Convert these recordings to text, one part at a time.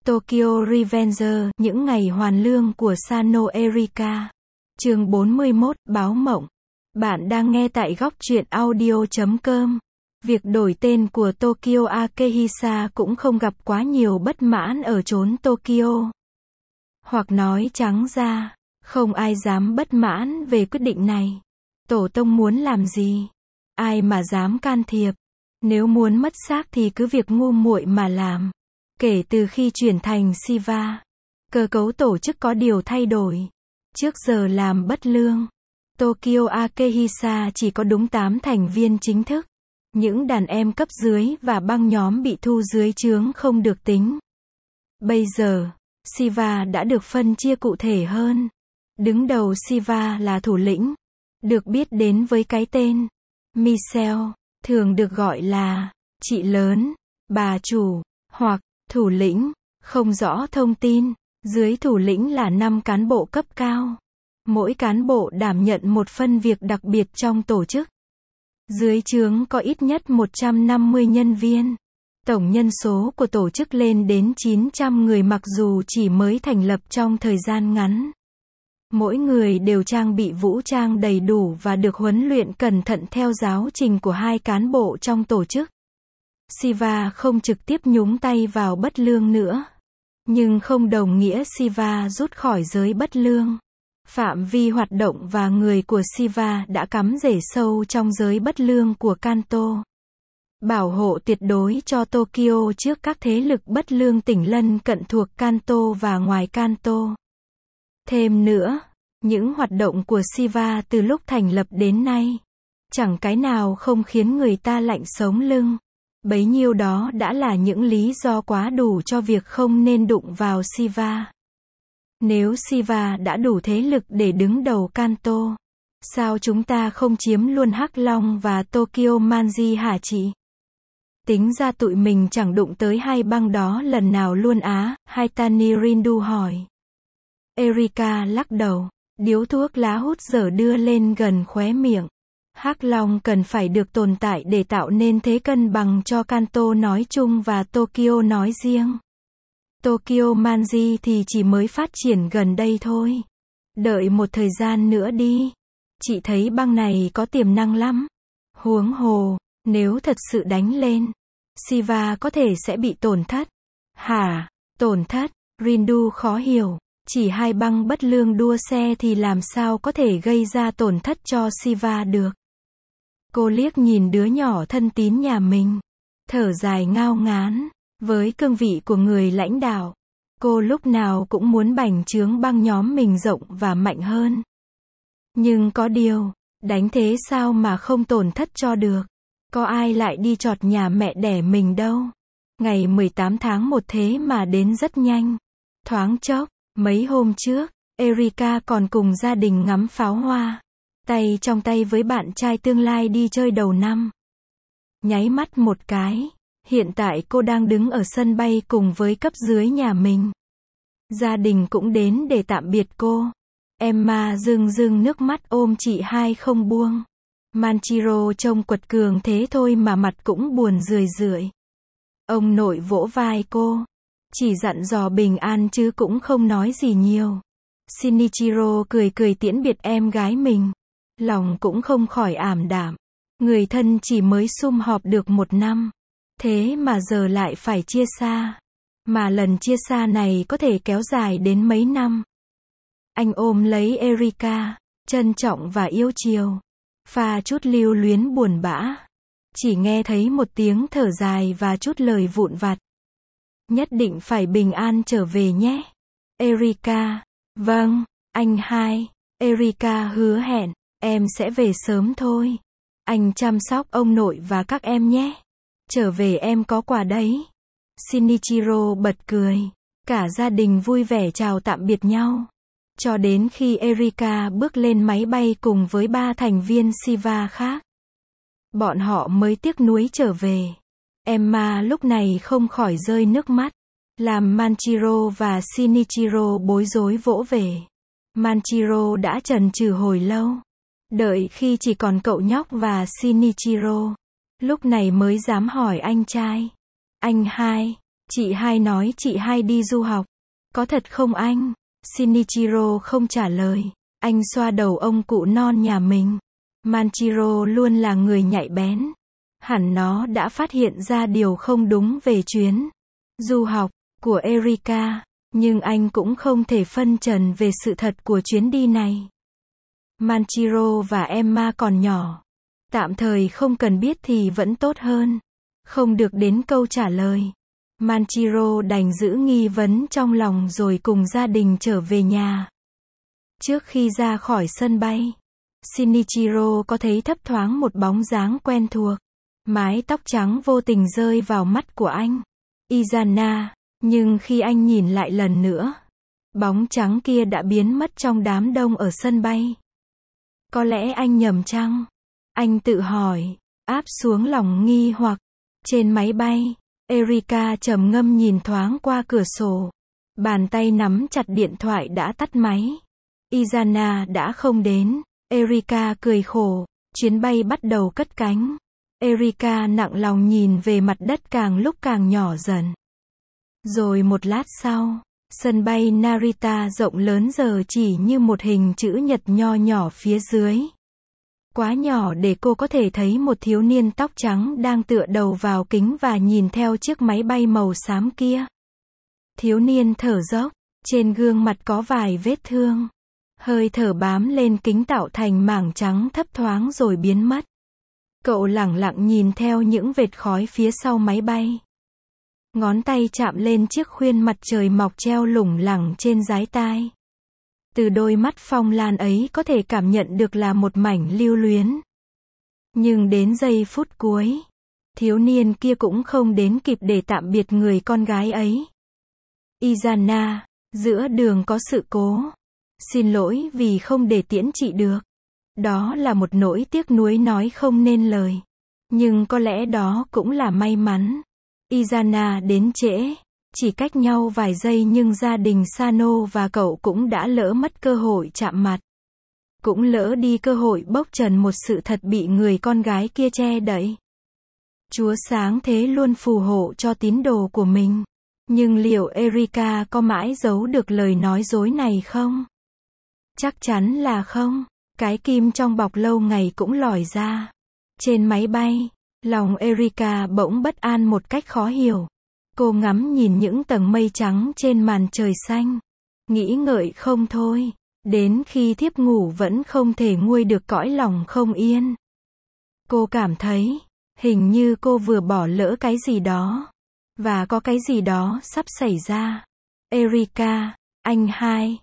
Tokyo Revenger, những ngày hoàn lương của Sano Erika. Chương 41, báo mộng. Bạn đang nghe tại góc truyện audio.com. Việc đổi tên của Tokyo Akehisa cũng không gặp quá nhiều bất mãn ở chốn Tokyo. Hoặc nói trắng ra, không ai dám bất mãn về quyết định này. Tổ tông muốn làm gì? Ai mà dám can thiệp? Nếu muốn mất xác thì cứ việc ngu muội mà làm. Kể từ khi chuyển thành Shiva, cơ cấu tổ chức có điều thay đổi. Trước giờ làm bất lương, Tokyo Akehisa chỉ có đúng 8 thành viên chính thức. Những đàn em cấp dưới và băng nhóm bị thu dưới trướng không được tính. Bây giờ, Shiva đã được phân chia cụ thể hơn. Đứng đầu Shiva là thủ lĩnh, được biết đến với cái tên Michelle, thường được gọi là chị lớn, bà chủ, hoặc thủ lĩnh, không rõ thông tin. Dưới thủ lĩnh là 5 cán bộ cấp cao. Mỗi cán bộ đảm nhận một phân việc đặc biệt trong tổ chức. Dưới trướng có ít nhất 150 nhân viên. Tổng nhân số của tổ chức lên đến 900 người mặc dù chỉ mới thành lập trong thời gian ngắn. Mỗi người đều trang bị vũ trang đầy đủ và được huấn luyện cẩn thận theo giáo trình của 2 cán bộ trong tổ chức. Shiva không trực tiếp nhúng tay vào bất lương nữa. Nhưng không đồng nghĩa Shiva rút khỏi giới bất lương. Phạm vi hoạt động và người của Shiva đã cắm rễ sâu trong giới bất lương của Kanto. Bảo hộ tuyệt đối cho Tokyo trước các thế lực bất lương tỉnh lân cận thuộc Kanto và ngoài Kanto. Thêm nữa, những hoạt động của Shiva từ lúc thành lập đến nay, chẳng cái nào không khiến người ta lạnh sống lưng. Bấy nhiêu đó đã là những lý do quá đủ cho việc không nên đụng vào Shiva. Nếu Shiva đã đủ thế lực để đứng đầu Kanto, sao chúng ta không chiếm luôn Hắc Long và Tokyo Manji hả chị? Tính ra tụi mình chẳng đụng tới hai băng đó lần nào luôn á, Haitani Rindu hỏi. Erika lắc đầu, điếu thuốc lá hút dở đưa lên gần khóe miệng. Hắc Long cần phải được tồn tại để tạo nên thế cân bằng cho Kanto nói chung và Tokyo nói riêng. Tokyo Manji thì chỉ mới phát triển gần đây thôi. Đợi một thời gian nữa đi. Chị thấy băng này có tiềm năng lắm. Huống hồ, nếu thật sự đánh lên, Shiva có thể sẽ bị tổn thất. Hả? Tổn thất? Rindu khó hiểu. Chỉ 2 băng bất lương đua xe thì làm sao có thể gây ra tổn thất cho Shiva được. Cô liếc nhìn đứa nhỏ thân tín nhà mình. Thở dài ngao ngán. Với cương vị của người lãnh đạo, cô lúc nào cũng muốn bành trướng băng nhóm mình rộng và mạnh hơn. Nhưng có điều, đánh thế sao mà không tổn thất cho được. Có ai lại đi chọt nhà mẹ đẻ mình đâu. Ngày 18 tháng 1 thế mà đến rất nhanh. Thoáng chốc, mấy hôm trước, Erika còn cùng gia đình ngắm pháo hoa. Tay trong tay với bạn trai tương lai đi chơi đầu năm. Nháy mắt một cái. Hiện tại cô đang đứng ở sân bay cùng với cấp dưới nhà mình. Gia đình cũng đến để tạm biệt cô. Emma rưng rưng nước mắt ôm chị hai không buông. Manchiro trông quật cường thế thôi mà mặt cũng buồn rười rượi. Ông nội vỗ vai cô. Chỉ dặn dò bình an chứ cũng không nói gì nhiều. Shinichiro cười cười tiễn biệt em gái mình. Lòng cũng không khỏi ảm đạm. Người thân chỉ mới sum họp được 1 năm. Thế mà giờ lại phải chia xa. Mà lần chia xa này có thể kéo dài đến mấy năm. Anh ôm lấy Erika, trân trọng và yêu chiều. Pha chút lưu luyến buồn bã. Chỉ nghe thấy một tiếng thở dài và chút lời vụn vặt. Nhất định phải bình an trở về nhé. Erika, vâng, anh hai. Erika hứa hẹn, em sẽ về sớm thôi. Anh chăm sóc ông nội và các em nhé. Trở về em có quà đấy. Shinichiro bật cười. Cả gia đình vui vẻ chào tạm biệt nhau. Cho đến khi Erika bước lên máy bay cùng với 3 thành viên Shiva khác. Bọn họ mới tiếc nuối trở về. Emma lúc này không khỏi rơi nước mắt. Làm Manchiro và Shinichiro bối rối vỗ về. Manchiro đã chần chừ hồi lâu. Đợi khi chỉ còn cậu nhóc và Shinichiro. Lúc này mới dám hỏi anh trai. Anh hai, Chị hai nói chị hai đi du học. Có thật không anh? Shinichiro không trả lời. Anh xoa đầu ông cụ non nhà mình. Manchiro luôn là người nhạy bén. Hẳn nó đã phát hiện ra điều không đúng về chuyến du học của Erika, nhưng anh cũng không thể phân trần về sự thật của chuyến đi này. Manchiro và Emma còn nhỏ. Tạm thời không cần biết thì vẫn tốt hơn. Không được đến câu trả lời. Manchiro đành giữ nghi vấn trong lòng rồi cùng gia đình trở về nhà. Trước khi ra khỏi sân bay, Shinichiro có thấy thấp thoáng một bóng dáng quen thuộc. Mái tóc trắng vô tình rơi vào mắt của anh. Izana, nhưng khi anh nhìn lại lần nữa, bóng trắng kia đã biến mất trong đám đông ở sân bay. Có lẽ anh nhầm chăng? Anh tự hỏi, áp xuống lòng nghi hoặc. Trên máy bay, Erika trầm ngâm nhìn thoáng qua cửa sổ. Bàn tay nắm chặt điện thoại đã tắt máy. Izana đã không đến. Erika cười khổ. Chuyến bay bắt đầu cất cánh. Erika nặng lòng nhìn về mặt đất càng lúc càng nhỏ dần. Rồi một lát sau, sân bay Narita rộng lớn giờ chỉ như một hình chữ nhật nho nhỏ phía dưới. Quá nhỏ để cô có thể thấy một thiếu niên tóc trắng đang tựa đầu vào kính và nhìn theo chiếc máy bay màu xám kia. Thiếu niên thở dốc, trên gương mặt có vài vết thương. Hơi thở bám lên kính tạo thành mảng trắng thấp thoáng rồi biến mất. Cậu lẳng lặng nhìn theo những vệt khói phía sau máy bay. Ngón tay chạm lên chiếc khuyên mặt trời mọc treo lủng lẳng trên dái tai. Từ đôi mắt phong lan ấy có thể cảm nhận được là một mảnh lưu luyến. Nhưng đến giây phút cuối, thiếu niên kia cũng không đến kịp để tạm biệt người con gái ấy. Izana, giữa đường có sự cố. Xin lỗi vì không để tiễn chị được. Đó là một nỗi tiếc nuối nói không nên lời. Nhưng có lẽ đó cũng là may mắn. Izana đến trễ, chỉ cách nhau vài giây nhưng gia đình Sano và cậu cũng đã lỡ mất cơ hội chạm mặt. Cũng lỡ đi cơ hội bốc trần một sự thật bị người con gái kia che đậy. Chúa sáng thế luôn phù hộ cho tín đồ của mình. Nhưng liệu Erika có mãi giấu được lời nói dối này không? Chắc chắn là không. Cái kim trong bọc lâu ngày cũng lòi ra. Trên máy bay, lòng Erika bỗng bất an một cách khó hiểu. Cô ngắm nhìn những tầng mây trắng trên màn trời xanh. Nghĩ ngợi không thôi. Đến khi thiếp ngủ vẫn không thể nguôi được cõi lòng không yên. Cô cảm thấy, hình như cô vừa bỏ lỡ cái gì đó. Và có cái gì đó sắp xảy ra. Erika, anh hai.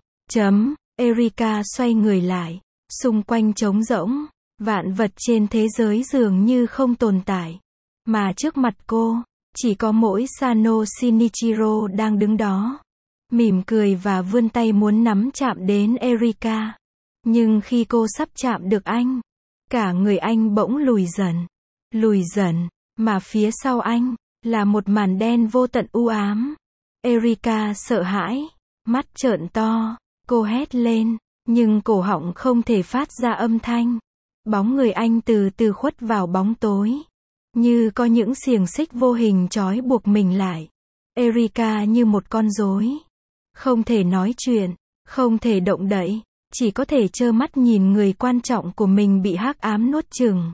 Erika xoay người lại. Xung quanh trống rỗng. Vạn vật trên thế giới dường như không tồn tại. Mà trước mặt cô, chỉ có mỗi Sano Shinichiro đang đứng đó. Mỉm cười và vươn tay muốn nắm chạm đến Erika. Nhưng khi cô sắp chạm được anh, cả người anh bỗng lùi dần, mà phía sau anh, là một màn đen vô tận u ám. Erika sợ hãi, mắt trợn to, cô hét lên, nhưng cổ họng không thể phát ra âm thanh. Bóng người anh từ từ khuất vào bóng tối. Như có những xiềng xích vô hình trói buộc mình lại. Erika như một con rối. Không thể nói chuyện, không thể động đậy, chỉ có thể trơ mắt nhìn người quan trọng của mình bị hắc ám nuốt chửng.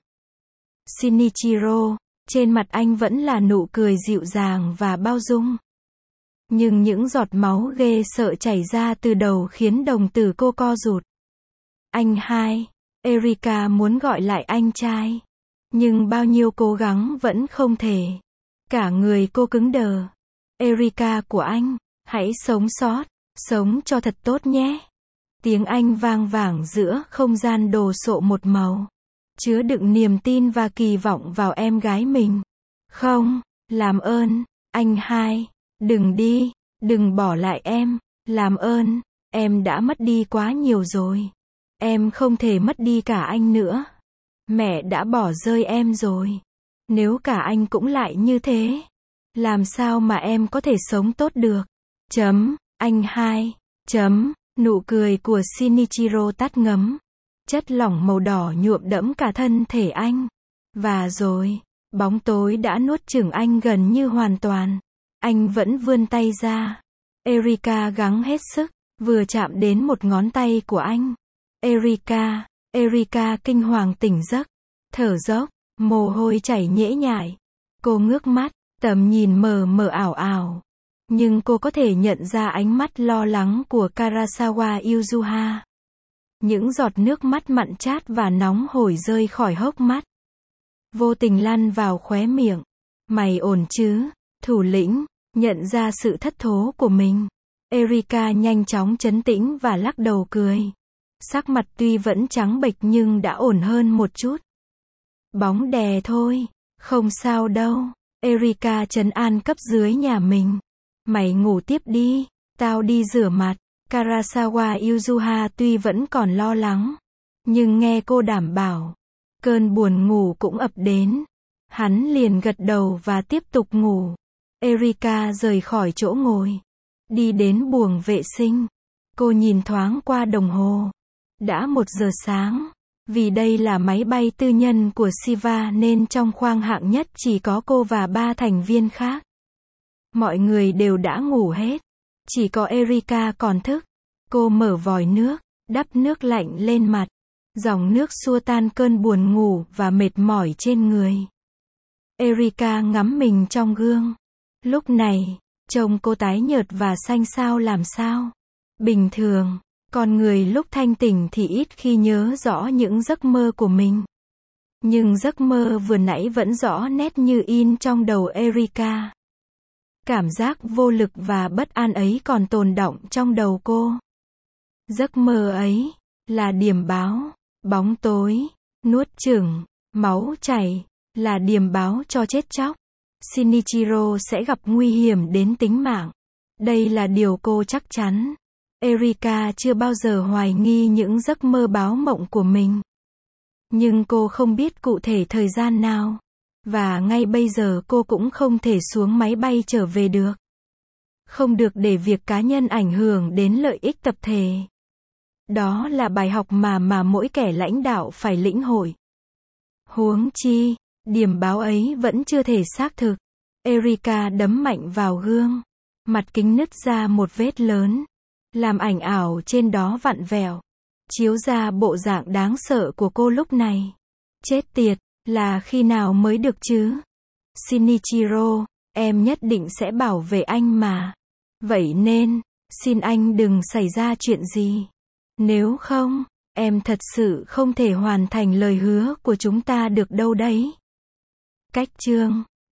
Shinichiro, trên mặt anh vẫn là nụ cười dịu dàng và bao dung. Nhưng những giọt máu ghê sợ chảy ra từ đầu khiến đồng tử cô co rụt. Anh hai, Erika muốn gọi lại anh trai. Nhưng bao nhiêu cố gắng vẫn không thể. Cả người cô cứng đờ. Erika của anh, hãy sống sót, sống cho thật tốt nhé. Tiếng anh vang vẳng giữa không gian đồ sộ một màu. Chứa đựng niềm tin và kỳ vọng vào em gái mình. Không, làm ơn, anh hai, đừng đi, đừng bỏ lại em, làm ơn, em đã mất đi quá nhiều rồi. Em không thể mất đi cả anh nữa. Mẹ đã bỏ rơi em rồi. Nếu cả anh cũng lại như thế, làm sao mà em có thể sống tốt được? Anh hai. Nụ cười của Shinichiro tắt ngấm. Chất lỏng màu đỏ nhuộm đẫm cả thân thể anh. Và rồi, bóng tối đã nuốt chửng anh gần như hoàn toàn. Anh vẫn vươn tay ra. Erika gắng hết sức, vừa chạm đến một ngón tay của anh. Erika kinh hoàng tỉnh giấc, thở dốc, mồ hôi chảy nhễ nhại. Cô ngước mắt, tầm nhìn mờ mờ ảo ảo. Nhưng cô có thể nhận ra ánh mắt lo lắng của Karasawa Yuzuha. Những giọt nước mắt mặn chát và nóng hổi rơi khỏi hốc mắt. Vô tình lăn vào khóe miệng. Mày ổn chứ, thủ lĩnh, nhận ra sự thất thố của mình. Erika nhanh chóng trấn tĩnh và lắc đầu cười. Sắc mặt tuy vẫn trắng bệch nhưng đã ổn hơn một chút. Bóng đè thôi, không sao đâu. Erika trấn an cấp dưới nhà mình. Mày ngủ tiếp đi, tao đi rửa mặt. Karasawa Yuzuha tuy vẫn còn lo lắng, nhưng nghe cô đảm bảo, cơn buồn ngủ cũng ập đến. Hắn liền gật đầu và tiếp tục ngủ. Erika rời khỏi chỗ ngồi, đi đến buồng vệ sinh. Cô nhìn thoáng qua đồng hồ. Đã 1 giờ sáng. Vì đây là máy bay tư nhân của Shiva nên trong khoang hạng nhất chỉ có cô và 3 thành viên khác. Mọi người đều đã ngủ hết. Chỉ có Erika còn thức. Cô mở vòi nước, đắp nước lạnh lên mặt. Dòng nước xua tan cơn buồn ngủ và mệt mỏi trên người. Erika ngắm mình trong gương. Lúc này, trông cô tái nhợt và xanh xao làm sao. Bình thường, con người lúc thanh tỉnh thì ít khi nhớ rõ những giấc mơ của mình. Nhưng giấc mơ vừa nãy vẫn rõ nét như in trong đầu Erika. Cảm giác vô lực và bất an ấy còn tồn đọng trong đầu cô. Giấc mơ ấy là điềm báo, bóng tối, nuốt chửng, máu chảy, là điềm báo cho chết chóc. Shinichiro sẽ gặp nguy hiểm đến tính mạng. Đây là điều cô chắc chắn. Erika chưa bao giờ hoài nghi những giấc mơ báo mộng của mình. Nhưng cô không biết cụ thể thời gian nào. Và ngay bây giờ cô cũng không thể xuống máy bay trở về được. Không được để việc cá nhân ảnh hưởng đến lợi ích tập thể. Đó là bài học mà mỗi kẻ lãnh đạo phải lĩnh hội. Huống chi, điềm báo ấy vẫn chưa thể xác thực. Erika đấm mạnh vào gương. Mặt kính nứt ra một vết lớn. Làm ảnh ảo trên đó vặn vẹo. Chiếu ra bộ dạng đáng sợ của cô lúc này. Chết tiệt, là khi nào mới được chứ? Shinichiro, em nhất định sẽ bảo vệ anh mà. Vậy nên, xin anh đừng xảy ra chuyện gì. Nếu không, em thật sự không thể hoàn thành lời hứa của chúng ta được đâu đấy. Cách chương